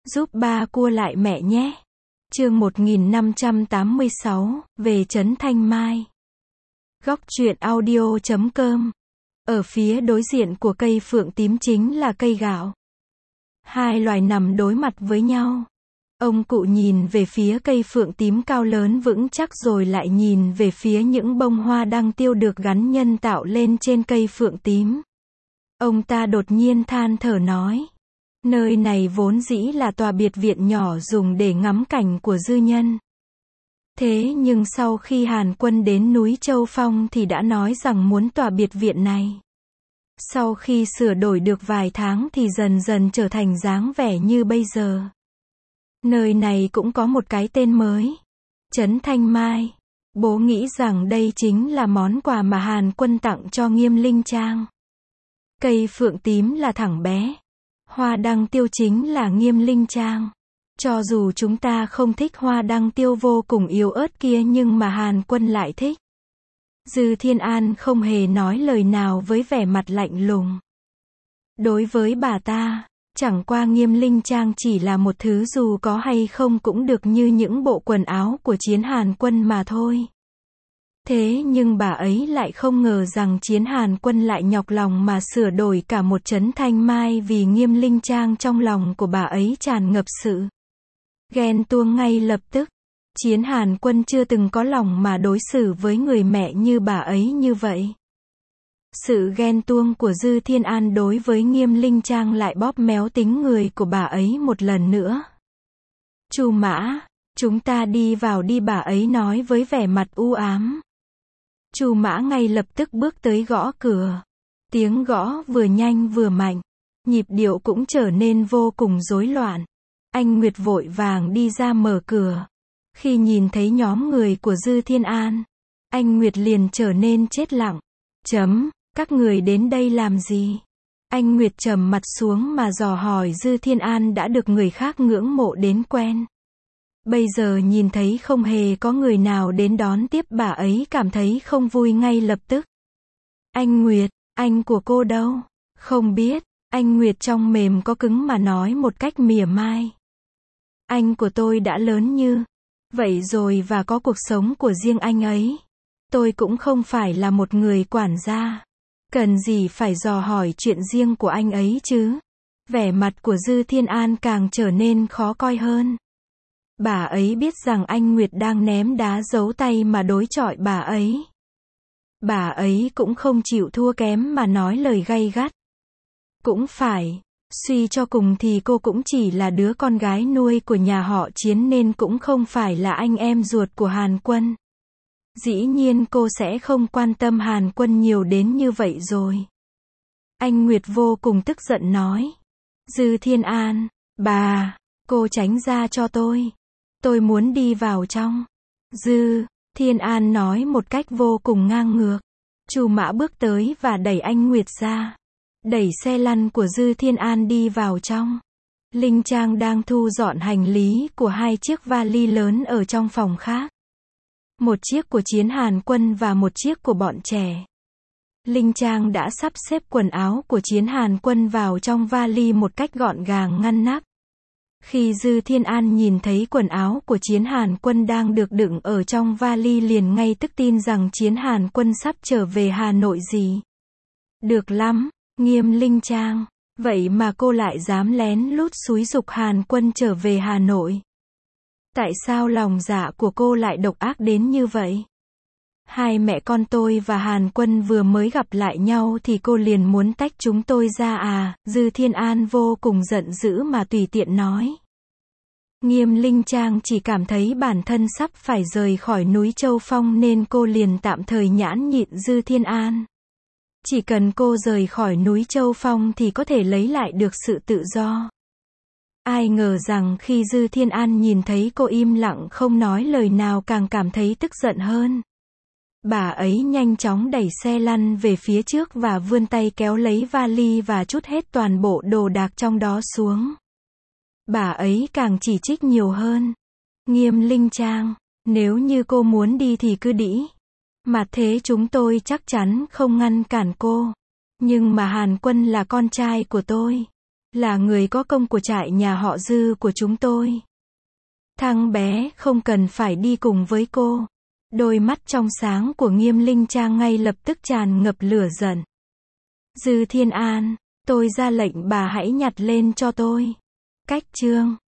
Giúp ba cua lại mẹ nhé. Chương 1586, về Trấn Thanh Mai. Góc truyện audio.com. Ở phía đối diện của cây phượng tím chính là cây gạo. Hai loài nằm đối mặt với nhau. Ông cụ nhìn về phía cây phượng tím cao lớn vững chắc rồi lại nhìn về phía những bông hoa đăng tiêu được gắn nhân tạo lên trên cây phượng tím. Ông ta đột nhiên than thở nói. Nơi này vốn dĩ là tòa biệt viện nhỏ dùng để ngắm cảnh của dư nhân. Thế nhưng sau khi Hàn Quân đến núi Châu Phong thì đã nói rằng muốn tòa biệt viện này. Sau khi sửa đổi được vài tháng thì dần dần trở thành dáng vẻ như bây giờ. Nơi này cũng có một cái tên mới. Trấn Thanh Mai. Bố nghĩ rằng đây chính là món quà mà Hàn Quân tặng cho Nghiêm Linh Trang. Cây phượng tím là thẳng bé. Hoa đăng tiêu chính là Nghiêm Linh Trang. Cho dù chúng ta không thích hoa đăng tiêu vô cùng yếu ớt kia nhưng mà Hàn Quân lại thích. Dư Thiên An không hề nói lời nào với vẻ mặt lạnh lùng. Đối với bà ta, chẳng qua Nghiêm Linh Trang chỉ là một thứ dù có hay không cũng được như những bộ quần áo của Chiến Hàn Quân mà thôi. Thế nhưng bà ấy lại không ngờ rằng Chiến Hàn Quân lại nhọc lòng mà sửa đổi cả một Trấn Thanh Mai vì Nghiêm Linh Trang. Trong lòng của bà ấy tràn ngập sự ghen tuông ngay lập tức. Chiến Hàn Quân chưa từng có lòng mà đối xử với người mẹ như bà ấy như vậy. Sự ghen tuông của Dư Thiên An đối với Nghiêm Linh Trang lại bóp méo tính người của bà ấy một lần nữa. Chu Mã, chúng ta đi vào đi, bà ấy nói với vẻ mặt u ám. Chu Mã ngay lập tức bước tới gõ cửa. Tiếng gõ vừa nhanh vừa mạnh. Nhịp điệu cũng trở nên vô cùng rối loạn. Anh Nguyệt vội vàng đi ra mở cửa. Khi nhìn thấy nhóm người của Dư Thiên An, anh Nguyệt liền trở nên chết lặng. Các người đến đây làm gì? Anh Nguyệt trầm mặt xuống mà dò hỏi Dư Thiên An đã được người khác ngưỡng mộ đến quen. Bây giờ nhìn thấy không hề có người nào đến đón tiếp, bà ấy cảm thấy không vui ngay lập tức. Anh Nguyệt, anh của cô đâu? Không biết, anh Nguyệt trong mềm có cứng mà nói một cách mỉa mai. Anh của tôi đã lớn như vậy rồi và có cuộc sống của riêng anh ấy. Tôi cũng không phải là một người quản gia. Cần gì phải dò hỏi chuyện riêng của anh ấy chứ? Vẻ mặt của Dư Thiên An càng trở nên khó coi hơn. Bà ấy biết rằng anh Nguyệt đang ném đá giấu tay mà đối chọi bà ấy. Bà ấy cũng không chịu thua kém mà nói lời gay gắt. Cũng phải, suy cho cùng thì cô cũng chỉ là đứa con gái nuôi của nhà họ Chiến nên cũng không phải là anh em ruột của Hàn Quân. Dĩ nhiên cô sẽ không quan tâm Hàn Quân nhiều đến như vậy rồi. Anh Nguyệt vô cùng tức giận nói. Dư Thiên An, bà, cô tránh ra cho tôi. Tôi muốn đi vào trong. Dư Thiên An nói một cách vô cùng ngang ngược. Chu Mã bước tới và đẩy anh Nguyệt ra. Đẩy xe lăn của Dư Thiên An đi vào trong. Linh Trang đang thu dọn hành lý của hai chiếc vali lớn ở trong phòng khác. Một chiếc của Chiến Hàn Quân và một chiếc của bọn trẻ. Linh Trang đã sắp xếp quần áo của Chiến Hàn Quân vào trong vali một cách gọn gàng ngăn nắp. Khi Dư Thiên An nhìn thấy quần áo của Chiến Hàn Quân đang được đựng ở trong vali liền ngay tức tin rằng Chiến Hàn Quân sắp trở về Hà Nội gì. Được lắm, Nghiêm Linh Trang. Vậy mà cô lại dám lén lút xúi giục Hàn Quân trở về Hà Nội. Tại sao lòng dạ của cô lại độc ác đến như vậy? Hai mẹ con tôi và Hàn Quân vừa mới gặp lại nhau thì cô liền muốn tách chúng tôi ra à? Dư Thiên An vô cùng giận dữ mà tùy tiện nói. Nghiêm Linh Trang chỉ cảm thấy bản thân sắp phải rời khỏi núi Châu Phong nên cô liền tạm thời nhãn nhịn Dư Thiên An. Chỉ cần cô rời khỏi núi Châu Phong thì có thể lấy lại được sự tự do. Ai ngờ rằng khi Dư Thiên An nhìn thấy cô im lặng không nói lời nào càng cảm thấy tức giận hơn. Bà ấy nhanh chóng đẩy xe lăn về phía trước và vươn tay kéo lấy vali và trút hết toàn bộ đồ đạc trong đó xuống. Bà ấy càng chỉ trích nhiều hơn. Nghiêm Linh Trang, nếu như cô muốn đi thì cứ đi. Mà thế chúng tôi chắc chắn không ngăn cản cô. Nhưng mà Hàn Quân là con trai của tôi. Là người có công của trại nhà họ Dư của chúng tôi. Thằng bé không cần phải đi cùng với cô. Đôi mắt trong sáng của Nghiêm Linh Trang ngay lập tức tràn ngập lửa giận. Dư Thiên An, tôi ra lệnh bà hãy nhặt lên cho tôi. Cách chương